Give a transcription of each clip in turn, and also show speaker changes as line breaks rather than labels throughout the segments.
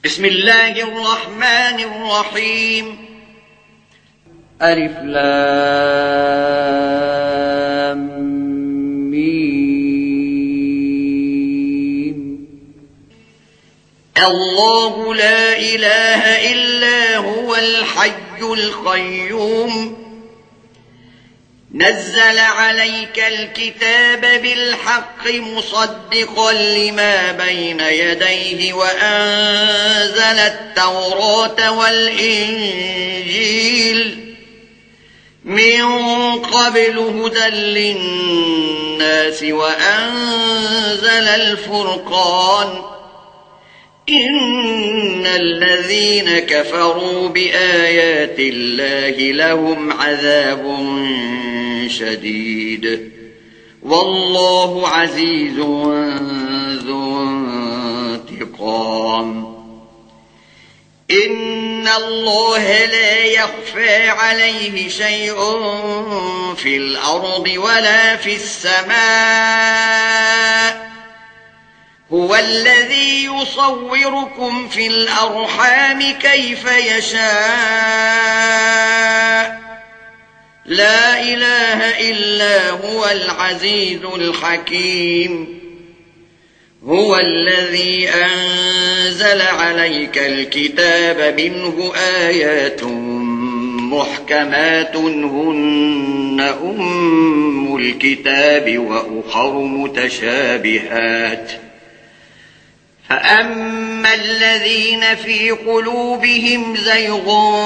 بسم الله الرحمن الرحيم.
ألف لام ميم.
الله لا إله إلا هو الحي القيوم نزل عليك الكتاب بالحق مصدقا لما بين يديه وأنزل التوراة والإنجيل من قبل هدى للناس وأنزل الفرقان إن الذين كفروا بآيات الله لهم عذاب شديد والله عزيز ذو انتقام. إن الله لا يخفى عليه شيء في الأرض ولا في السماء هو الذي يصوركم في الأرحام كيف يشاء لا إله إلا هو العزيز الحكيم. هو الذي أنزل عليك الكتاب منه آيات محكمات هن أم الكتاب وأخر متشابهات فأما الذين في قلوبهم زيغ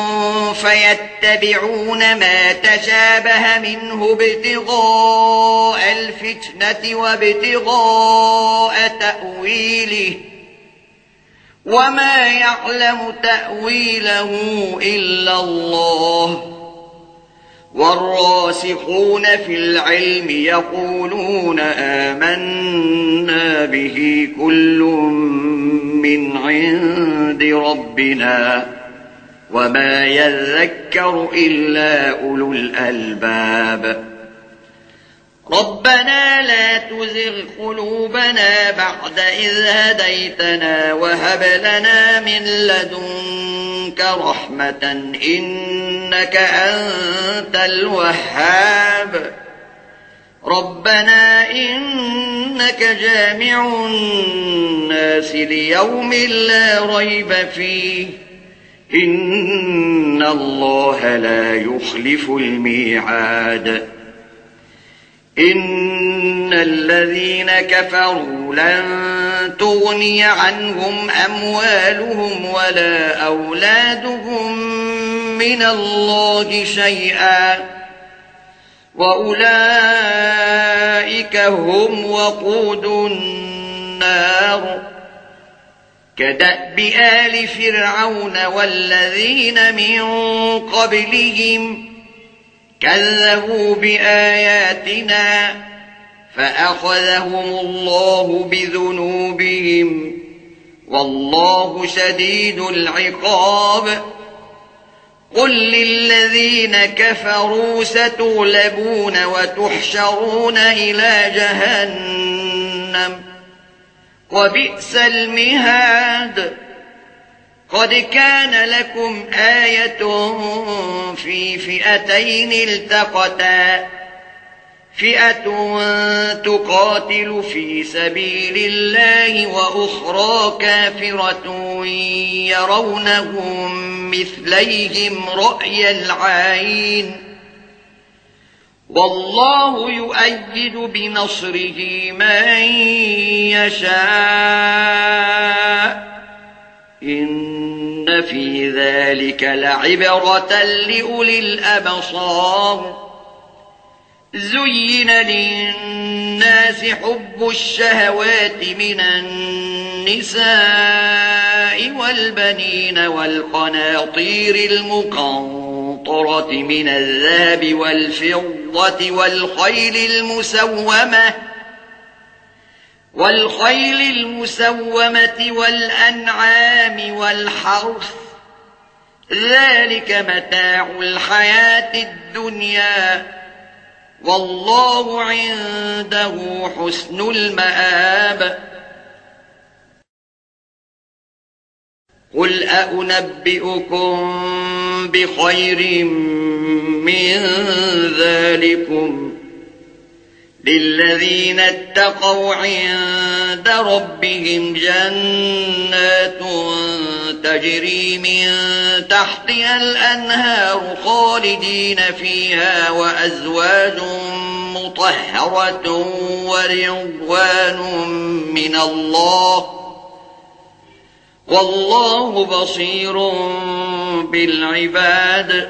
فيتبعون ما تشابه منه ابتغاء الفتنة وابتغاء تأويله وما يعلم تأويله إلا الله والراسخون في العلم يقولون آمنا به كل من عند ربنا وما يذكر إلا أولو الألباب. ربنا لا تزغ قلوبنا بعد إذ هديتنا وهب لنا من لدنك رحمة إنك أنت الوهاب. ربنا إنك جامع الناس ليوم لا ريب فيه إن الله لا يخلف الميعاد. إن الذين كفروا لن تغني عنهم أموالهم ولا أولادهم من الله شيئا وأولئك هم وقود النار كدأب آل فرعون والذين من قبلهم كذبوا بآياتنا فأخذهم الله بذنوبهم والله شديد العقاب. قل للذين كفروا ستغلبون وتحشرون إلى جهنم وبئس المهاد. قد كان لكم آية في فئتين التقتا فئة تقاتل في سبيل الله وأخرى كافرة يرونهم مثليهم رأي العين والله يؤيد بنصره من يشاء إن في ذلك لعبرة لأولي الأبصار. زين للناس حب الشهوات من النساء والبنين والقناطير المقنطرة من الذهب والفضة والخيل المسومة والأنعام والحرث ذلك متاع الحياة الدنيا والله عنده حسن المآب. قل أنبئكم بخير من ذلكم للذين اتقوا عند ربهم جنات تجري من تحتها الأنهار خالدين فيها وأزواج مطهرة ورضوان من الله والله بصير بالعباد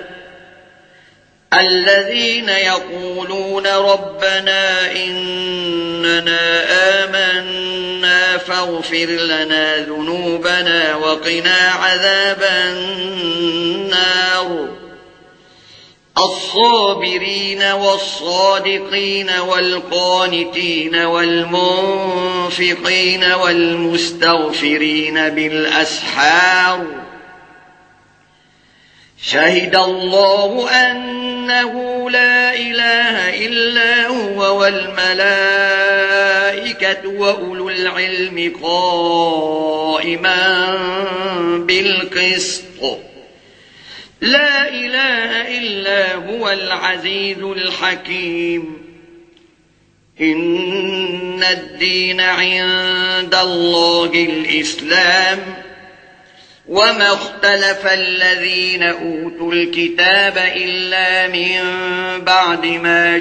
الذين يقولون ربنا إننا آمنا فاغفر لنا ذنوبنا وقنا عذاب النار الصابرين والصادقين والقانتين والمنفقين والمستغفرين بالأسحار شهد الله أنه لا إله إلا هو والملائكة وأولو العلم قائما بالقسط لا إله إلا هو العزيز الحكيم إن الدين عند الله الإسلام وما اختلف الذين أوتوا الكتاب إلا من بعد ما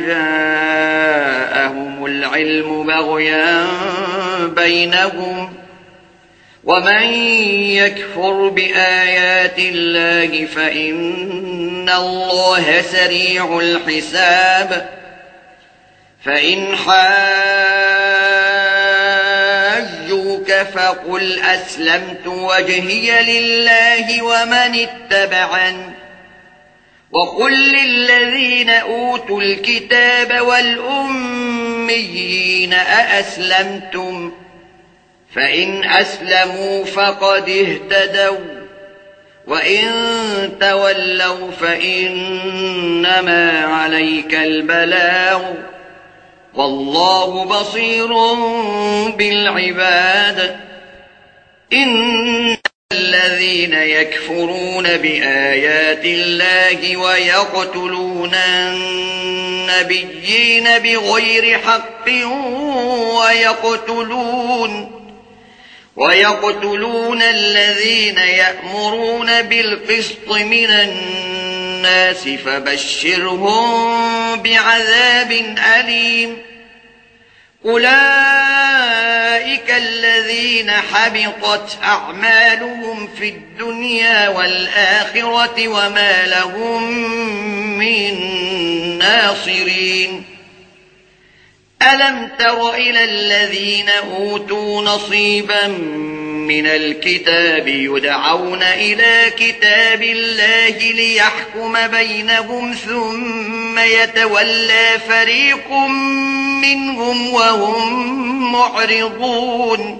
جاءهم العلم بغيا بينهم ومن يكفر بآيات الله فإن الله سريع الحساب فإن حاجوك فقل أسلمت وجهي لله ومن اتبعني وقل للذين أوتوا الكتاب والأميين أأسلمتم فإن أسلموا فقد اهتدوا وإن تولوا فإنما عليك البلاغ والله بصير بالعباد إن الذين يكفرون بآيات الله ويقتلون النبيين بغير حق ويقتلون الذين يأمرون بالقسط من الناس فبشرهم بعذاب أليم أولئك الذين حبطت أعمالهم في الدنيا والآخرة وما لهم من ناصرين ألم تر إلى الذين أوتوا نصيبا من الكتاب يدعون إلى كتاب الله ليحكم بينهم ثم يتولى فريق منهم وهم معرضون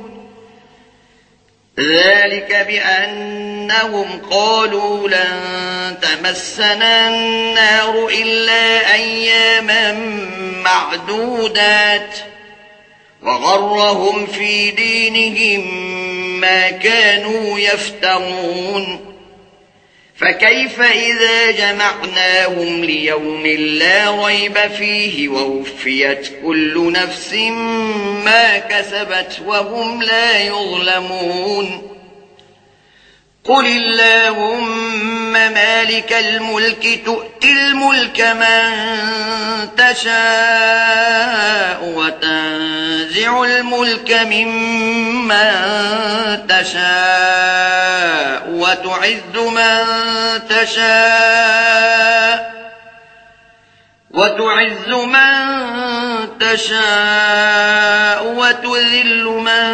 ذلك بأنهم قالوا لن تمسنا النار إلا أياما معدودات وغرهم في دينهم ما كانوا يفترون فكيف إذا جمعناهم ليوم لا ريب فيه ووفيت كل نفس ما كسبت وهم لا يظلمون قل اللهم مالك الملك تؤتي الملك من تشاء وتنزع الملك ممن تشاء وتعز من تشاء وتذل من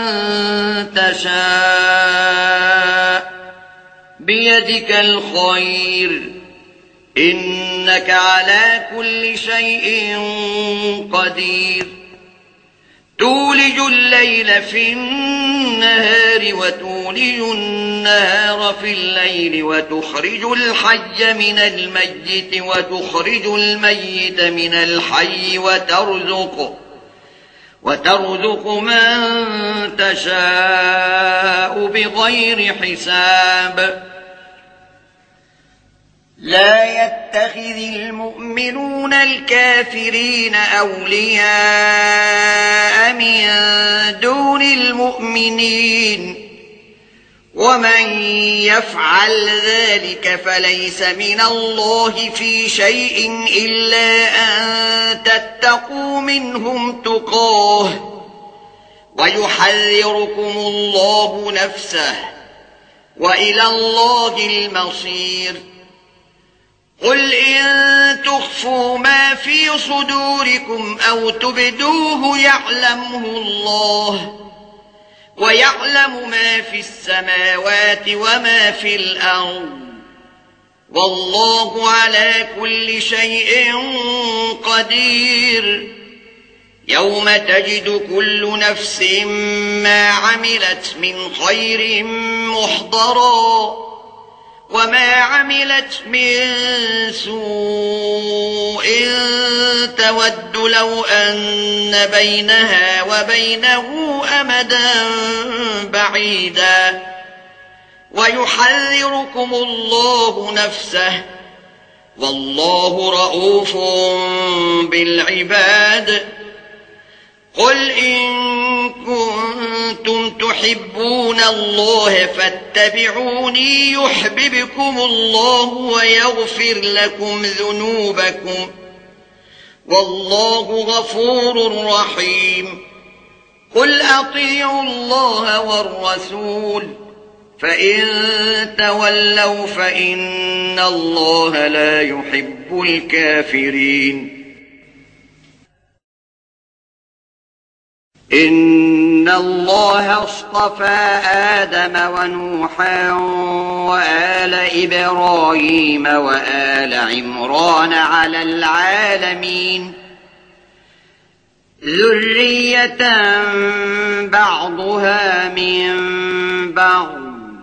تشاء بيدك الخير إنك على كل شيء قدير تولج الليل في النهار وتولج النهار في الليل وتخرج الحي من الميت وتخرج الميت من الحي وترزق من تشاء بغير حساب لا يتخذ المؤمنون الكافرين أولياء من دون المؤمنين ومن يفعل ذلك فليس من الله في شيء إلا أن تتقوا منهم تقاه ويحذركم الله نفسه وإلى الله المصير قل إن تخفوا ما في صدوركم أو تبدوه يعلمه الله ويعلم ما في السماوات وما في الأرض والله على كل شيء قدير يوم تجد كل نفس ما عملت من خير محضرا وما عملت من سوء تود لو أن بينها وبينه أمدا بعيدا ويحذركم الله نفسه والله رؤوف بالعباد قل إن كنتم تحبون الله فاتبعوني يحببكم الله ويغفر لكم ذنوبكم والله غفور رحيم قل أطيعوا الله والرسول فإن تولوا فإن الله لا يحب الكافرين إن الله اصطفى آدم ونوحا وآل إبراهيم وآل عمران على العالمين ذرية بعضها من بعض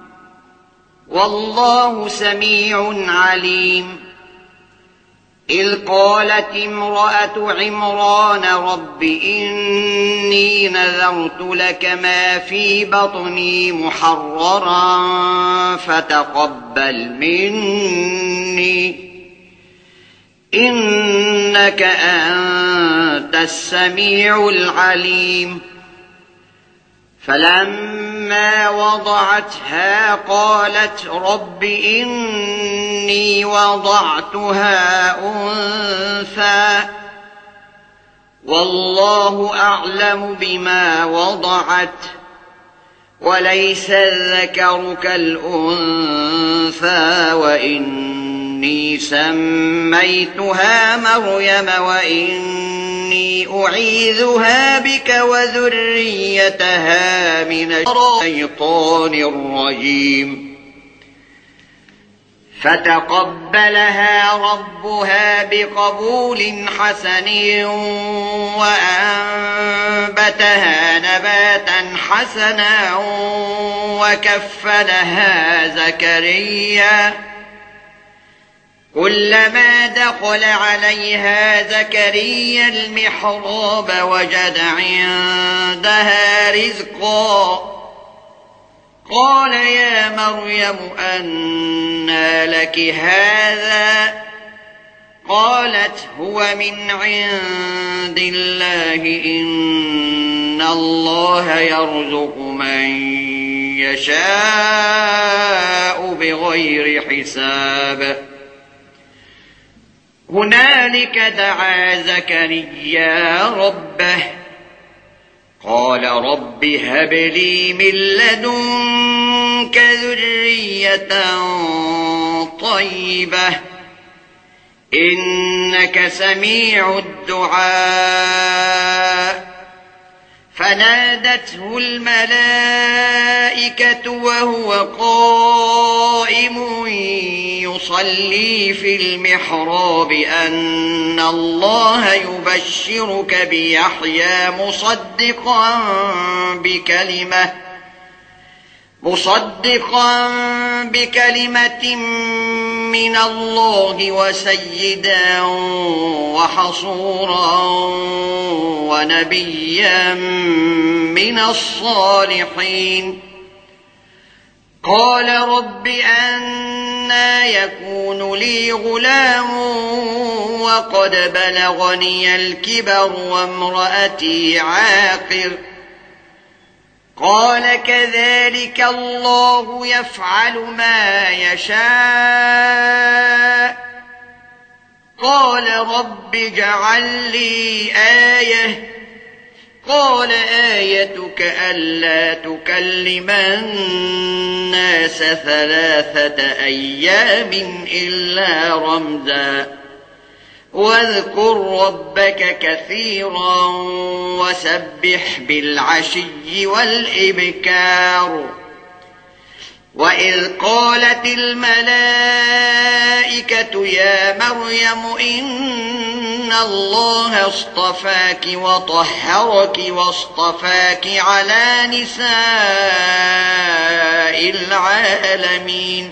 والله سميع عليم إذ قالت امرأة عمران رب إني نذرت لك ما في بطني محررا فتقبل مني إنك أنت السميع العليم فلما وضعتها قالت رب إني وضعتها أنثى والله أعلم بما وضعت وليس الذكر كالأنثى وإني سميتها مريم وإني أعيذها بك وذريتها من الشيطان الرجيم فتقبلها ربها بقبول حسن وأنبتها نباتا حسنا وكفلها زكريا كلما دخل عليها زكريا المحراب وجد عندها رزقا قال يا مريم أنى لك هذا قالت هو من عند الله إن الله يرزق من يشاء بغير حساب هنالك دعا زكريا ربه قال رب هب لي من لدنك ذرية طيبة إنك سميع الدعاء فنادته الملائكة وهو قائم يصلي في المحراب أن الله يبشرك بيحيى مصدقا بكلمة من الله وسيدا وحصورا ونبيا من الصالحين. قال رب أنى يكون لي غلام وقد بلغني الكبر وامرأتي عاقر. قال كذلك الله يفعل ما يشاء. قال رب اجعل لي آية. قال آيتك ألا تكلم الناس 3 أيام إلا رمزا واذكر ربك كثيرا وسبح بالعشي والإبكار. وإذ قالت الملائكة يا مريم إن الله اصطفاك وطهرك واصطفاك على نساء العالمين.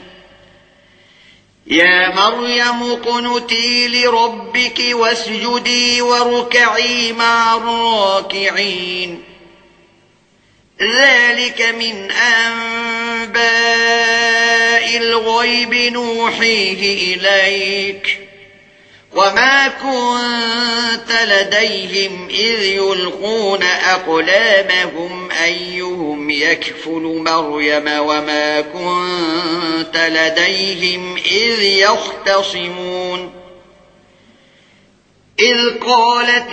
يا مريم اقنتي لربك واسجدي واركعي مع الراكعين. ذلك من أنباء الغيب نوحيه إليك وما كنت لديهم إذ يلقون أقلامهم أيهم يكفل مريم وما كنت لديهم إذ يختصمون. إذ قالت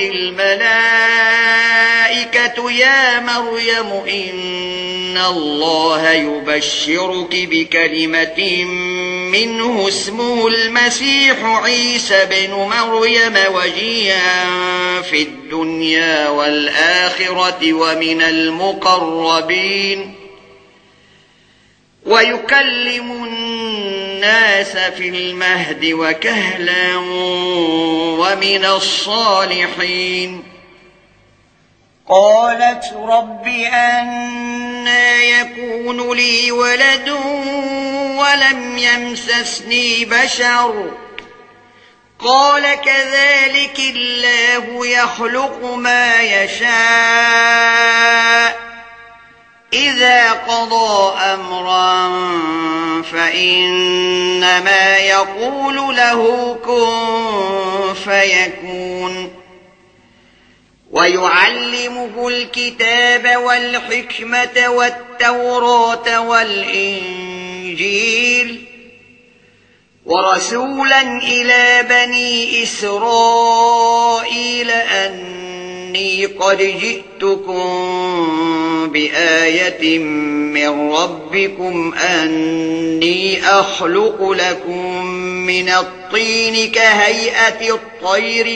الملائكة يا مريم إن الله يبشرك بكلمة منه اسمه المسيح عيسى بن مريم وجيها في الدنيا والآخرة ومن المقربين ويكلم الناس في المهد وكهلا ومن الصالحين. قالت رب أنى يكون لي ولد ولم يمسسني بشر. قال كذلك الله يخلق ما يشاء. إذا قضى أمرا فإنما يقول له كن فيكون. ويعلمه الكتاب والحكمة والتوراة والإنجيل ورسولا إلى بني إسرائيل أني قد جئتكم بآية من ربكم أني أخلق لكم من الطين كهيئة الطير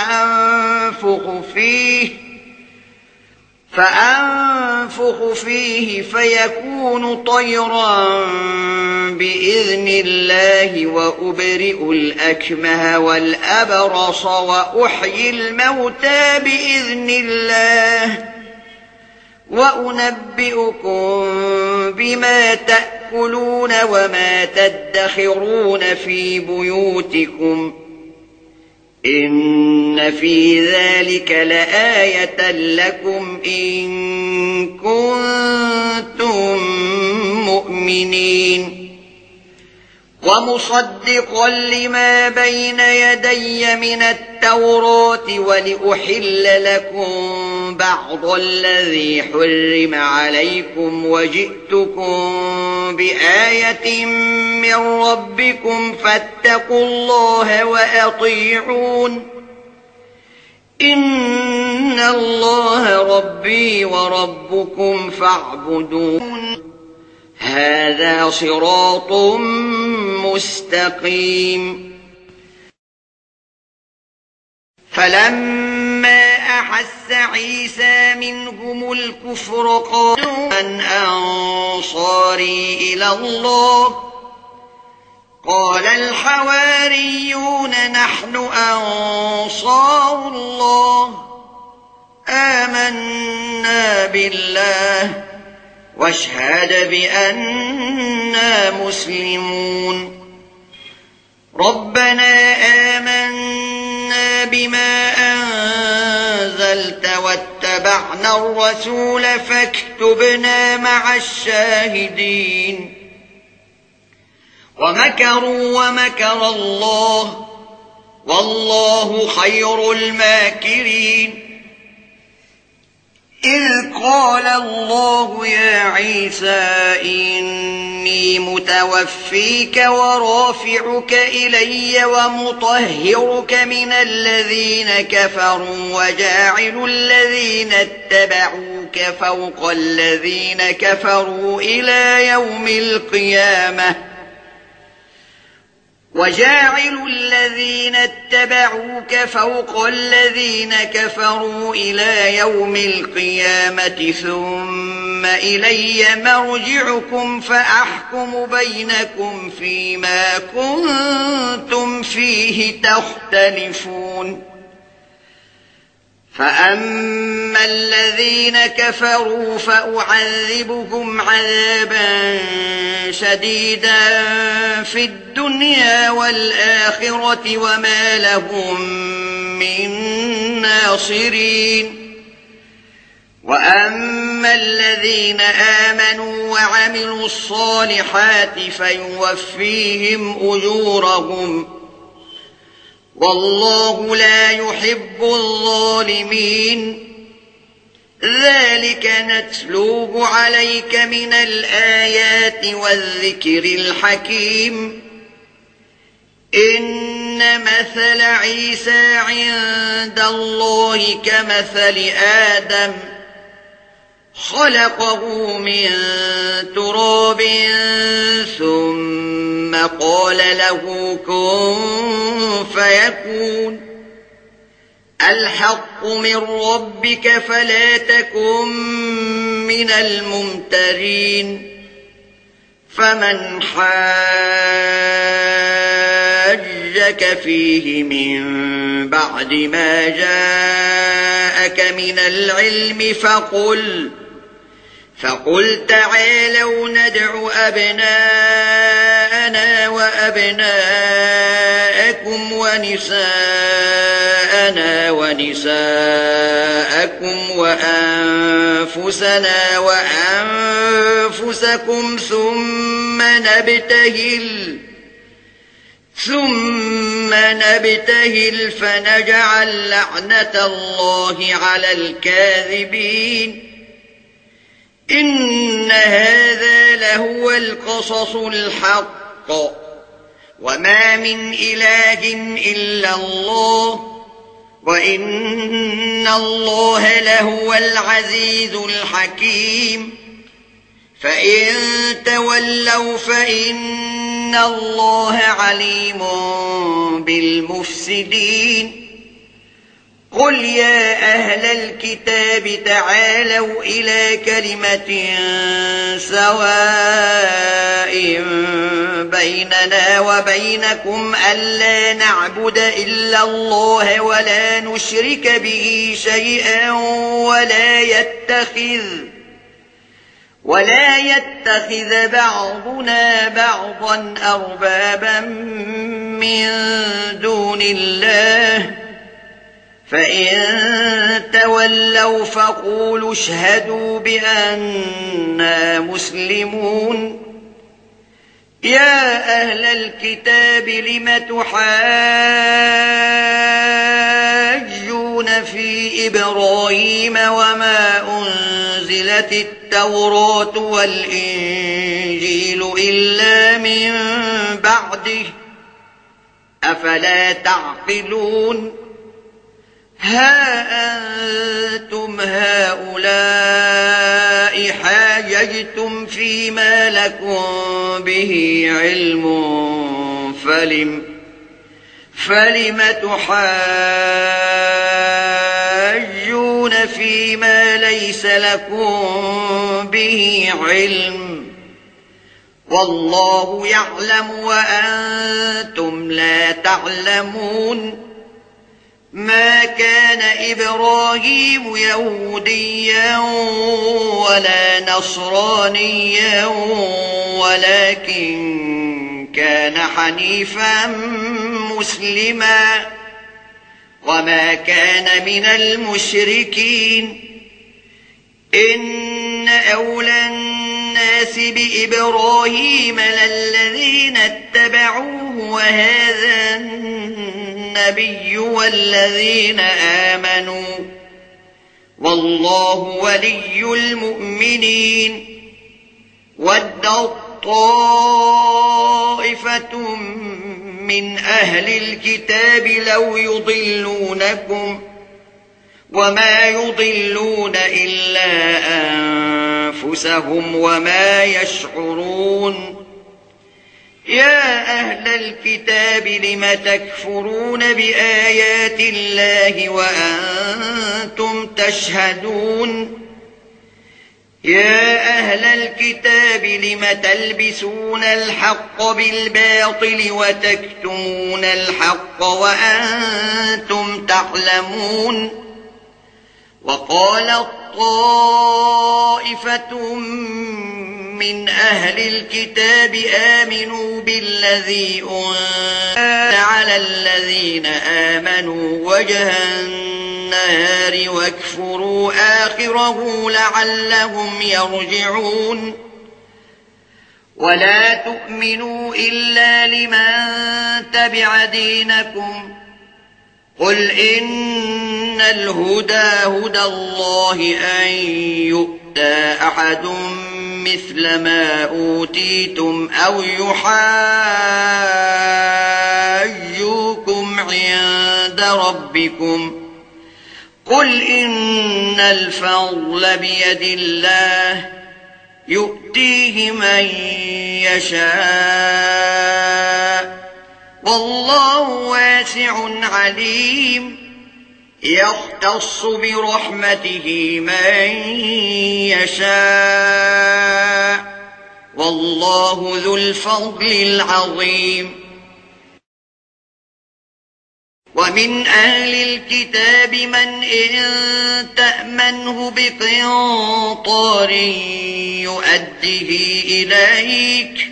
فأنفخ فيه فيكون طيرا بإذن الله وأبرئ الأكمه والأبرص وأحيي الموتى بإذن الله وأنبئكم بما تأكلون وما تدخرون في بيوتكم إن في ذلك لآية لكم إن كنتم مؤمنين. ومصدقا لما بين يدي من التوراة ولأحل لكم بعض الذي حرم عليكم وجئتكم بآية من ربكم فاتقوا الله وأطيعون. إن الله ربي وربكم فاعبدون هذا صراط مستقيم. فلما أحس عيسى منهم الكفر قالوا من أنصاري إلى الله قال الحواريون نحن أنصار الله آمنا بالله واشهد بأننا مسلمون. ربنا آمنا بما أنزلت واتبعنا الرسول فاكتبنا مع الشاهدين ومكروا ومكر الله والله خير الماكرين إذ قال الله يا عيسى إني متوفيك ورافعك إلي ومطهرك من الذين كفروا وجاعل الذين اتبعوك فوق الذين كفروا إلى يوم القيامة وجاعل الذين اتبعوك فوق الذين كفروا إلى يوم القيامة ثم إلي مرجعكم فأحكم بينكم فيما كنتم فيه تختلفون فأما الذين كفروا فأعذبهم عذابا شديدا في الدنيا والآخرة وما لهم من ناصرين وأما الذين آمنوا وعملوا الصالحات فيوفيهم أجورهم والله لا يحب الظالمين ذلك نتلوه عليك من الآيات والذكر الحكيم إن مثل عيسى عند الله كمثل آدم خلقه من تراب ثم قال له كن فيكون الحق من ربك فلا تكن من الممترين فمن حاجك فيه من بعد ما جاءك من العلم فقل تعالوا ندع أبناءنا وأبناءكم ونساءنا ونساءكم وأنفسنا وأنفسكم ثم نبتهل فنجعل لعنة الله على الكاذبين إن هذا لهو القصص الحق وما من إله إلا الله وإن الله لهو العزيز الحكيم فإن تولوا فإن الله عليم بالمفسدين قل يا أهل الكتاب تعالوا إلى كلمة سواء بيننا وبينكم ألا نعبد إلا الله ولا نشرك به شيئا ولا يتخذ بعضنا بعضا أربابا من دون الله فإن تولوا فقولوا اشهدوا بأننا مسلمون يا أهل الكتاب لم تحاجون في إبراهيم وما أنزلت التوراة والإنجيل إلا من بعده أفلا تعقلون ها أنتم هؤلاء حاججتم فيما لكم به علم فلم تحاجون فيما ليس لكم به علم والله يعلم وأنتم لا تعلمون ما كان إبراهيم يهوديا ولا نصرانيا ولكن كان حنيفا مسلما وما كان من المشركين إن أولى الناس بإبراهيم للذين اتبعوه وهذا النبي والذين آمنوا والله ولي المؤمنين ودت طائفة من أهل الكتاب لو يضلونكم وما يضلون إلا أنفسهم وما يشعرون يا أهل الكتاب لم تكفرون بآيات الله وأنتم تشهدون يا أهل الكتاب لم تلبسون الحق بالباطل وتكتمون الحق وأنتم تعلمون وقالت طائفة من أهل الكتاب آمنوا بالذي أنزل على الذين آمنوا وجه النهار واكفروا آخره لعلهم يرجعون ولا تؤمنوا إلا لمن تبع دينكم قل إن الهدى هدى الله أن يؤتى أحد مثل ما أوتيتم أو يحاجوكم عند ربكم قل إن الفضل بيد الله يؤتيه من يشاء والله واسع عليم يختص برحمته من يشاء والله ذو الفضل العظيم ومن أهل الكتاب من إن تأمنه بقنطار يؤديه إليك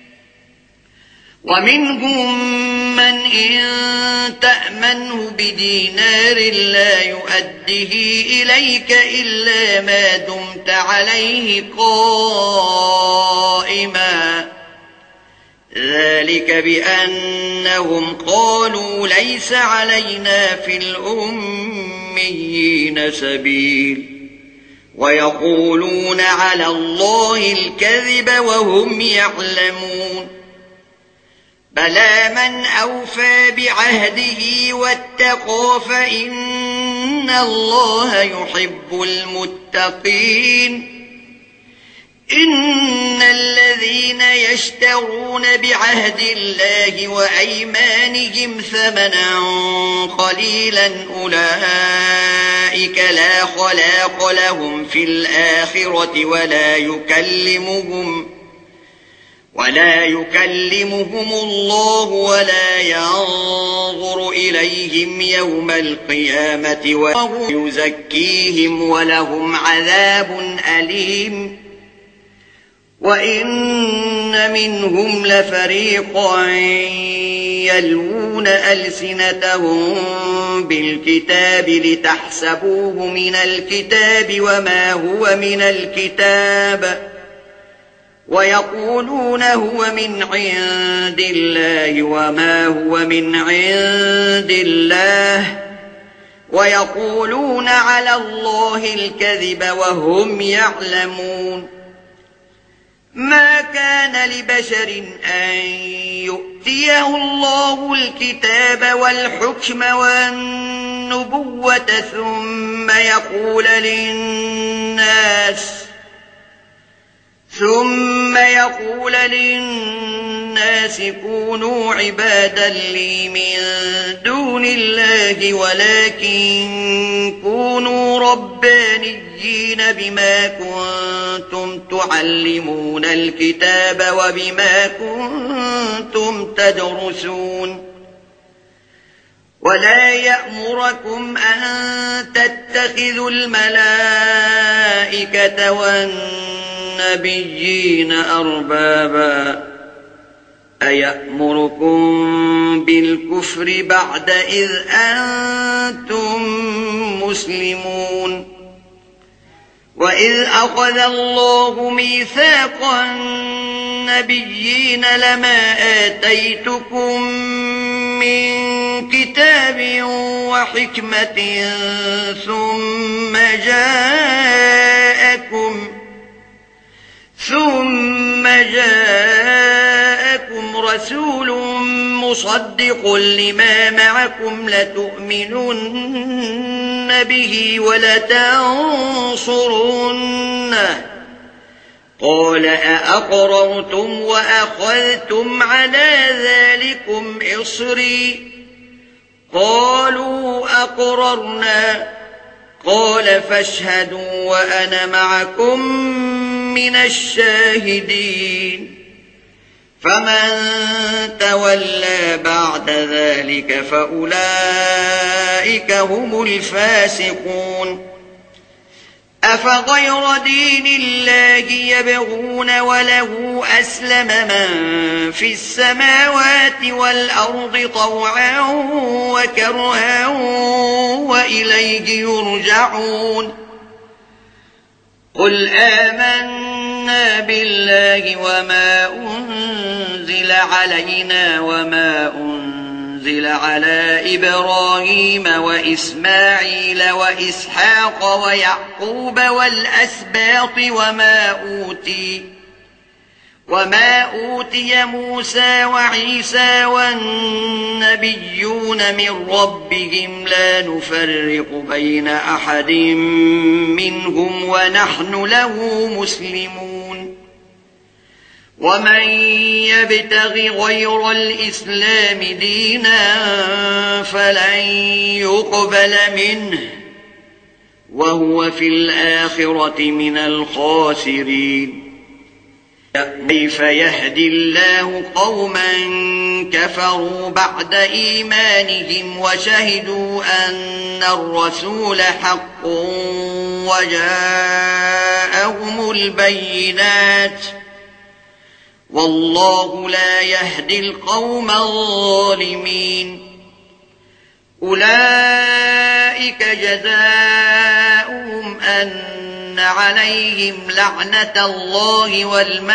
ومنهم من إن تأمنه بدينار لا يؤديه إليك إلا ما دمت عليه قائما ذلك بأنهم قالوا ليس علينا في الأميين سبيل ويقولون على الله الكذب وهم يعلمون بلى من أوفى بعهده واتقى فإن الله يحب المتقين إن الذين يشترون بعهد الله وأيمانهم ثمنا قليلا أولئك لا خلاق لهم في الآخرة ولا يكلمهم الله ولا ينظر إليهم يوم القيامة ولا يزكيهم ولهم عذاب أليم وإن منهم لفريقا يلوون ألسنتهم بالكتاب لتحسبوه من الكتاب وما هو من الكتاب ويقولون هو من عند الله وما هو من عند الله ويقولون على الله الكذب وهم يعلمون ما كان لبشر أن يؤتيه الله الكتاب والحكم والنبوة ثم يقول للناس كونوا عبادا لي من دون الله ولكن كونوا ربانيين بما كنتم تعلمون الكتاب وبما كنتم تدرسون ولا يأمركم أن تتخذوا الملائكة والنبيين أربابا أيأمركم بالكفر بعد إذ أنتم مسلمون وإذ أخذ الله ميثاق النبيين لما آتيتكم من كتاب وحكمة ثم جاءكم رسول مصدق لما معكم لتؤمنن به ولتنصرنه قال أأقررتم وأخذتم على ذلكم إصري قالوا أقررنا قال فاشهدوا وأنا معكم من الشاهدين فمن تولى بعد ذلك فأولئك هم الفاسقون أفغير دين الله يبغون وله أسلم من في السماوات والأرض طوعا وكرها وإليه يرجعون قل آمنا بالله وما أنزل علينا وما أنزل على إبراهيم وإسماعيل وإسحاق ويعقوب والأسباط وما أوتي موسى وعيسى والنبيون من ربهم لا نفرق بين أحد منهم ونحن له مسلمون ومن يبتغ غير الإسلام دينا فلن يقبل منه وهو في الآخرة من الخاسرين كيف يهدي الله قوما كفروا بعد إيمانهم وشهدوا أن الرسول حق وجاءهم البينات والله لا يهدي القوم الظالمين أولئك جزاؤهم أن عليهم لعنة الله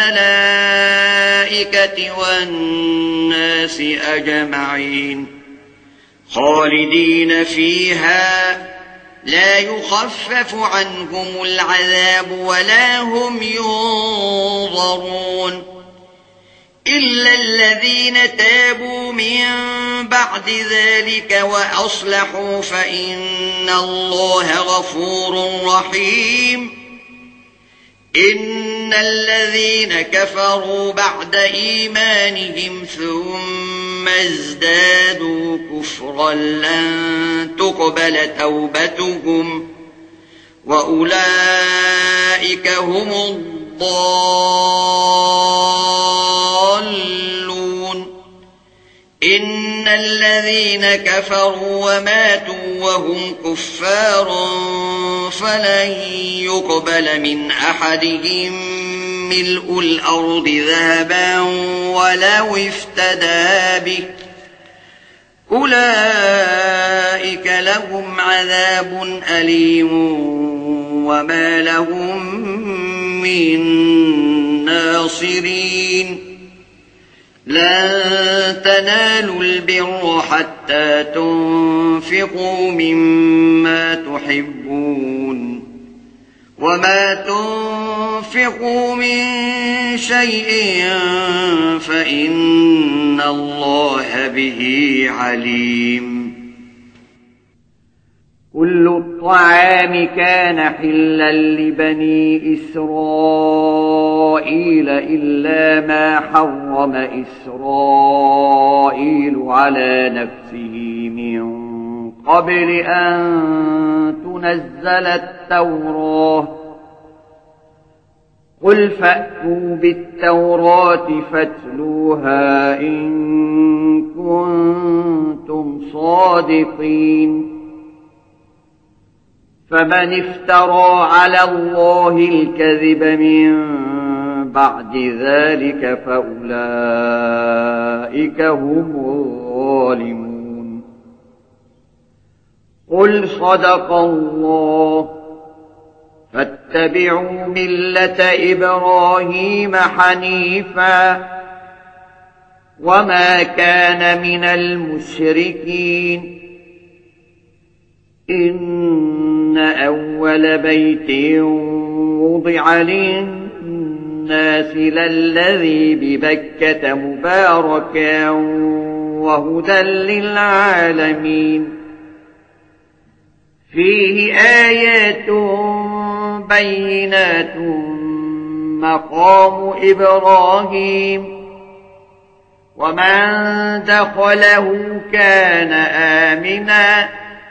والملائكة والناس أجمعين خالدين فيها لا يخفف عنهم العذاب ولا هم ينظرون إلا الذين تابوا من بعد ذلك وأصلحوا فإن الله غفور رحيم إن الذين كفروا بعد إيمانهم ثم ازدادوا كفرا لن تقبل توبتهم وأولئك هم الضالون إن الذين كفروا وماتوا وهم كفار فلن يقبل من أحدهم ملء الأرض ذهبا ولو افتدى به أولئك لهم عذاب أليم وما لهم من ناصرين لن تنالوا البر حتى تنفقوا مما تحبون وما تنفقوا من شيء فإن الله به عليم
كل الطعام كان حلا لبني إسرائيل إلا ما حرم إسرائيل على نفسه من قبل أن تنزل التوراة قل فأتوا بالتوراة فاتلوها إن كنتم صادقين فمن افترى على الله الكذب من بعد ذلك فأولئك هم الظالمون. قل صدق الله. فاتبعوا ملة إبراهيم حنيفا وما كان من المشركين. إن أول بيت وضع للناس للذي ببكة مباركا وهدى للعالمين. فيه آيات بينات مقام إبراهيم ومن دخله كان آمنا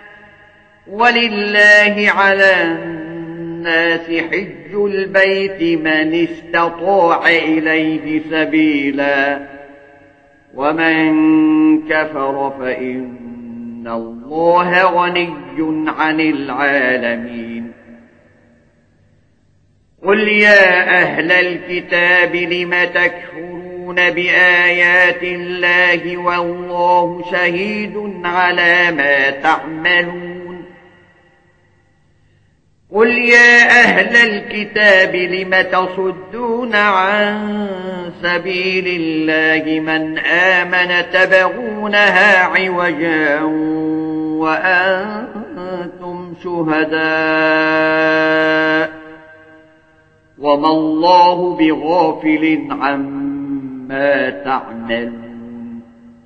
ولله على الناس حج البيت من استطاع إليه سبيلا ومن كفر فإن الله غني عن العالمين. قل يا أهل الكتاب لم تكفرون بآيات الله والله شهيد على ما تعملون. قل يا أهل الكتاب لم تصدون عن سبيل الله من آمن تبغونها عوجا وأنتم شهداء وما الله بغافل عما تعملون.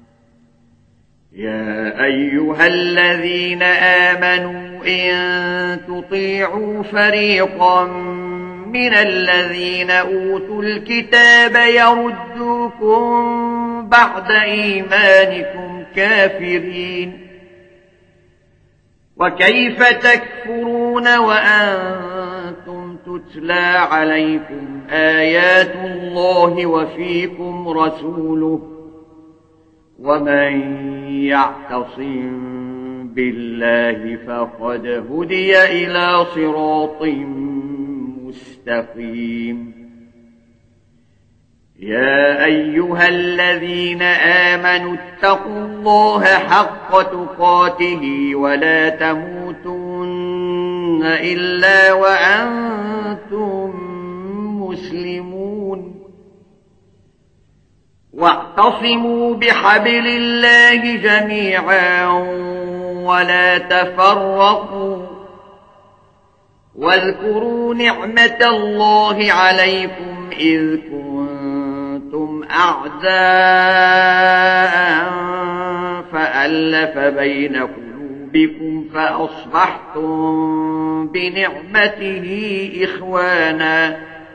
يا أيها الذين آمنوا إن تطيعوا فريقا من الذين أوتوا الكتاب يردوكم بعد إيمانكم كافرين. وكيف تكفرون وأنتم تتلى عليكم آيات الله وفيكم رسوله ومن يعتصم بالله فقد هدي إلى صراط مستقيم. يا أيها الذين آمنوا اتقوا الله حق تقاته ولا تموتن إلا وأنتم مسلمون. واعتصموا بحبل الله جميعا ولا تفرقوا. واذكروا نعمة الله عليكم إذ كنتم أعداء فألف بين قلوبكم فأصبحتم بنعمته إخوانا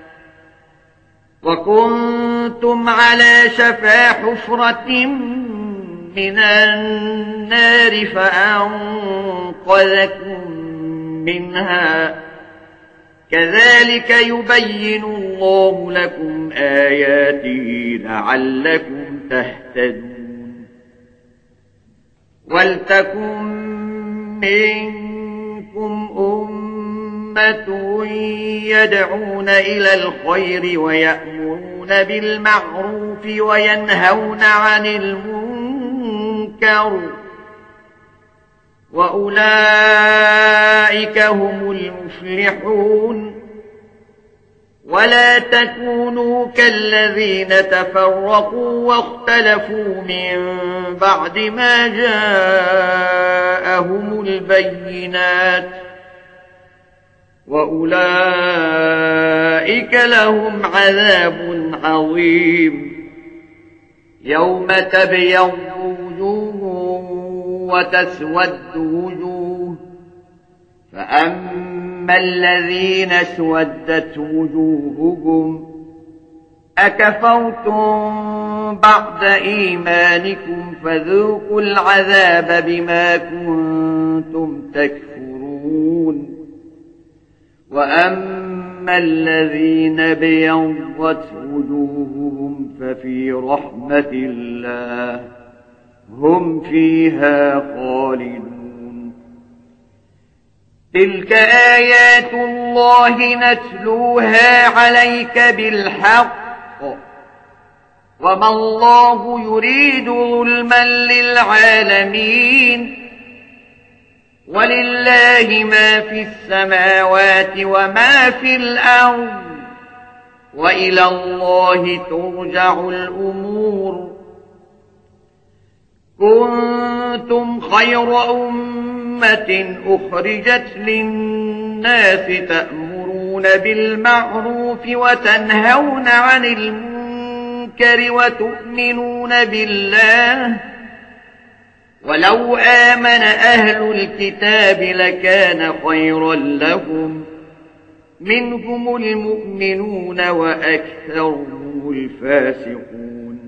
وكنتم على شفا حفرة من النار فأنقذكم منها. كذلك يبين الله لكم آياته لعلكم تهتدون. ولتكن منكم أمة يدعون إلى الخير ويأمرون بالمعروف وينهون عن المنكر وأولئك هم المفلحون. ولا تكونوا كالذين تفرقوا واختلفوا من بعد ما جاءهم البينات وأولئك لهم عذاب عظيم. يوم تبيض وجوه وتسود وجوه فأما الذين اسودت وجوههم أكفرتم بعد إيمانكم فذوقوا العذاب بما كنتم تكفرون. وأما الذين بيضت وجوههم ففي رحمة الله هم فيها خالدون. تلك آيات الله نتلوها عليك بالحق وما الله يريد ظلما للعالمين ولله ما في السماوات وما في الأرض وإلى الله ترجع الأمور كنتم خير أمة أخرجت للناس تأمرون بالمعروف وتنهون عن المنكر وتؤمنون بالله ولو آمن أهل الكتاب لكان خيرا لهم منهم المؤمنون وأكثرهم الفاسقون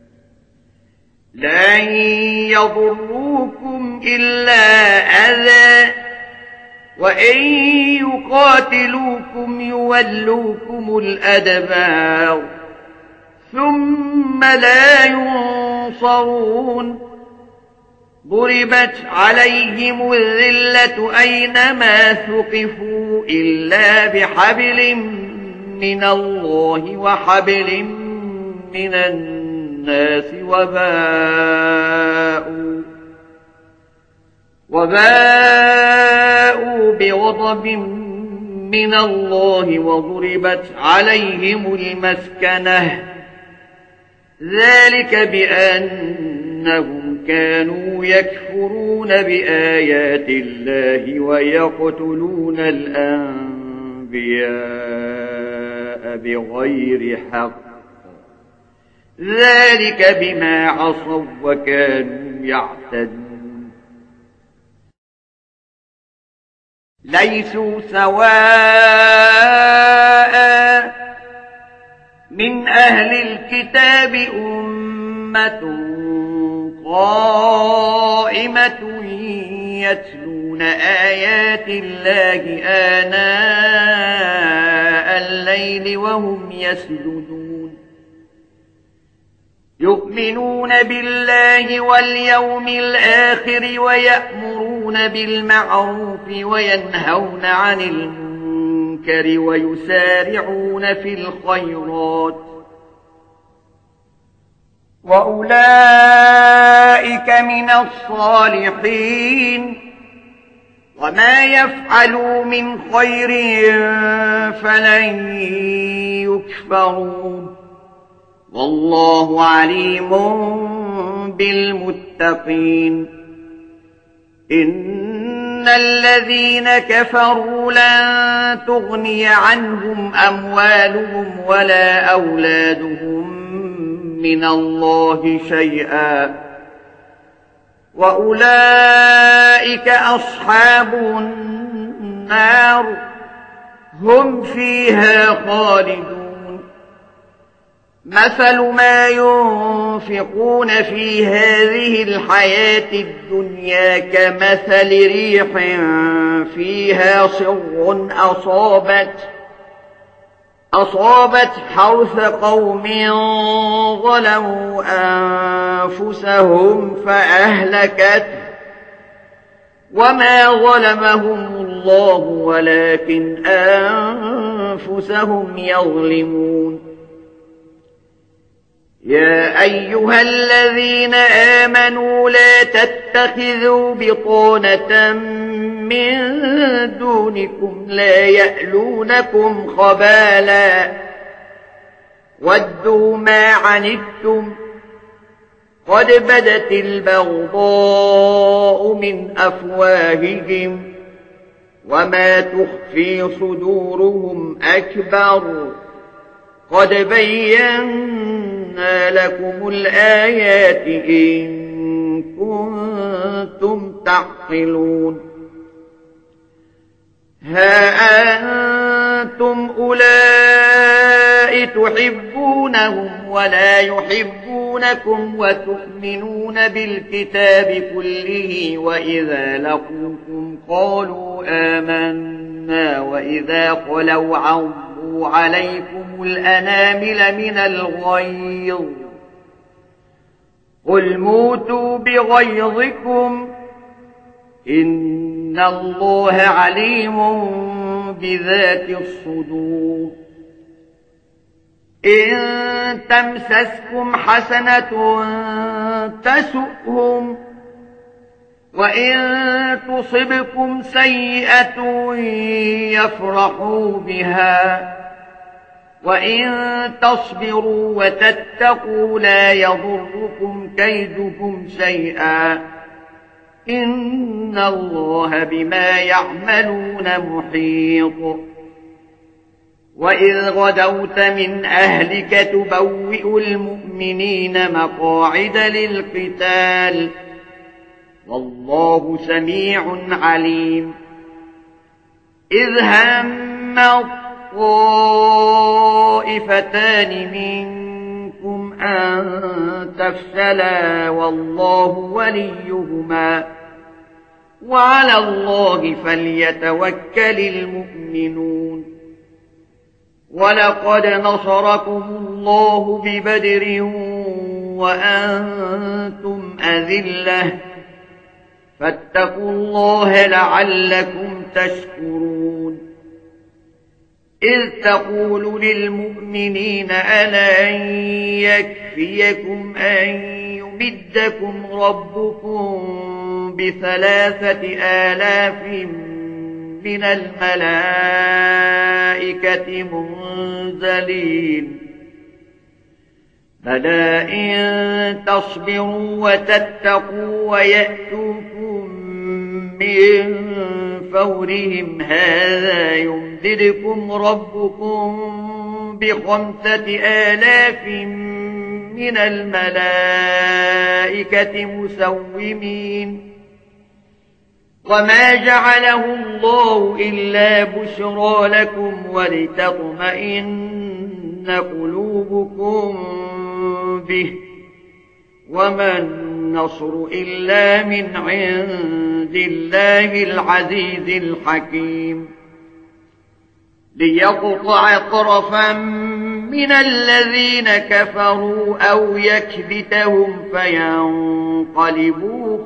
لن يضروكم إلا أذى وإن يقاتلوكم يولوكم الأدبار ثم لا ينصرون ضربت عليهم الذلة أينما ثقفوا إلا بحبل من الله وحبل من الناس وباءوا بغضب من الله وضربت عليهم المسكنة ذلك بأنهم كانوا يكفرون بآيات الله ويقتلون الأنبياء بغير حق ذلك بما عصوا وكانوا يعتدون ليسوا سواء من أهل الكتاب أمة قائمة يتلون آيات الله آناء الليل وهم يسجدون يؤمنون بالله واليوم الآخر ويأمرون بالمعروف وينهون عن المنكر ويسارعون في الخيرات وأولئك من الصالحين وما يفعلوا من خير فلن يكفروا والله عليم بالمتقين إن الذين كفروا لن تغني عنهم أموالهم ولا أولادهم من الله شيئا وأولئك أصحاب النار هم فيها خالدون مثل ما ينفقون في هذه الحياة الدنيا كمثل ريح فيها صر أصابت حرث قوم ظلموا أنفسهم فأهلكته وما ظلمهم الله ولكن أنفسهم يظلمون يا أيها الذين آمنوا لا تتخذوا بطانة من دونكم لا يألونكم خبالا ودوا ما عنتم قد بدت البغضاء من أفواههم وما تخفي صدورهم أكبر قد بينا لكم الآيات إن كنتم تعقلون ها أنتم أولئك تحبونهم ولا يحبونكم وتؤمنون بالكتاب كله وإذا لقوكم قالوا آمنا وإذا خلوا عضوا عليكم الأنامل من الغيظ قل موتوا بغيظكم إن إن الله عليم بذات الصدور إن تمسسكم حسنة تسؤهم وإن تصبكم سيئة يفرحوا بها وإن تصبروا وتتقوا لا يضركم كيدكم شيئا إن الله بما يعملون محيط وإذ غدوت من أهلك تبوئ المؤمنين مقاعد للقتال والله سميع عليم إذ هم الطائفتان منكم أن تفشلا والله وليهما وعلى الله فليتوكل المؤمنون ولقد نصركم الله ببدر وأنتم أذلة فاتقوا الله لعلكم تشكرون إذ تقول للمؤمنين ألن يكفيكم أن يمدكم ربكم ب3,000 من الملائكة منزلين بلى إن تصبروا وتتقوا ويأتوكم من فورهم هذا يمددكم ربكم ب5,000 من الملائكة مسومين وما جعله الله إلا بشرى لكم ولتطمئن قلوبكم به وما النصر إلا من عند الله العزيز الحكيم ليقطع طرفا من الذين كفروا أو يكبتهم فينقلبوا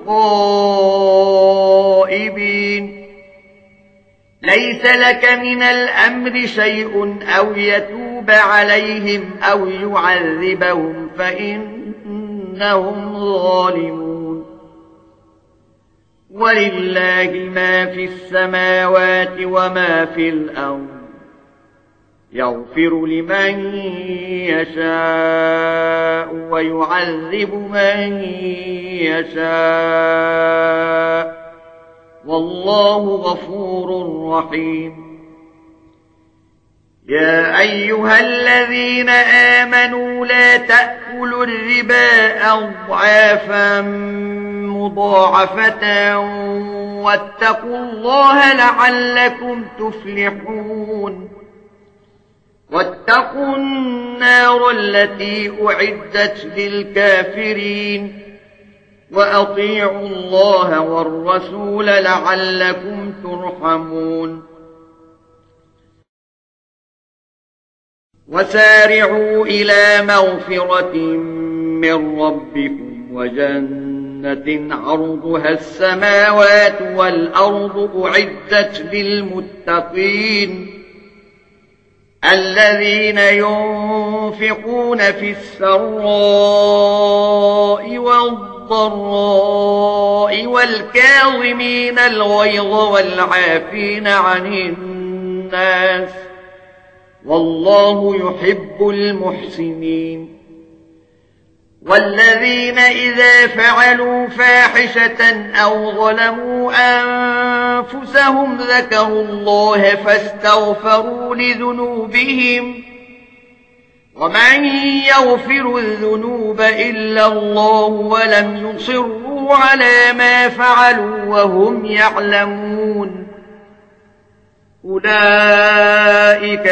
خائبين ليس لك من الأمر شيء أو يتوب عليهم أو يعذبهم فإنهم ظالمون ولله ما في السماوات وما في الأرض يغفر لمن يشاء ويعذب من يشاء والله غفور رحيم يا أيها الذين آمنوا لا تأكلوا الربا أضعافا مضاعفة واتقوا الله لعلكم تفلحون واتقوا النار التي أعدت للكافرين وأطيعوا الله والرسول لعلكم ترحمون وسارعوا إلى مغفرة من ربكم وجنة عرضها السماوات والأرض أعدت للمتقين الذين ينفقون في السراء والضراء والكاظمين الغيظ والعافين عن الناس والله يحب المحسنين والذين إذا فعلوا فاحشة أو ظلموا أنفسهم ذكروا الله فاستغفروا لذنوبهم ومن يغفر الذنوب إلا الله ولم يصروا على ما فعلوا وهم يعلمون أولئك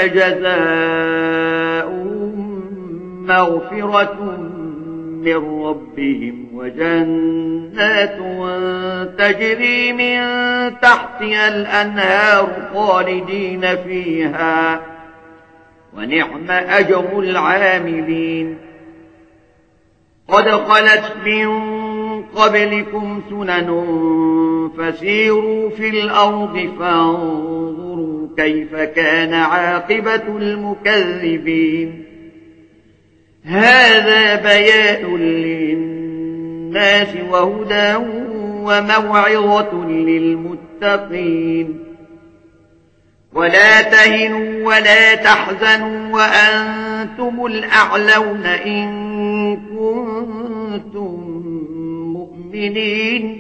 جزاؤهم مغفرة من ربهم وجنات تجري من تحتها الأنهار خالدين فيها ونعم أجر العاملين قد خلت من قبلكم سنن فسيروا في الأرض فانظروا كيف كان عاقبة المكذبين هذا بيان للناس وهدى وموعظة للمتقين ولا تهنوا ولا تحزنوا وأنتم الأعلون إن كنتم مؤمنين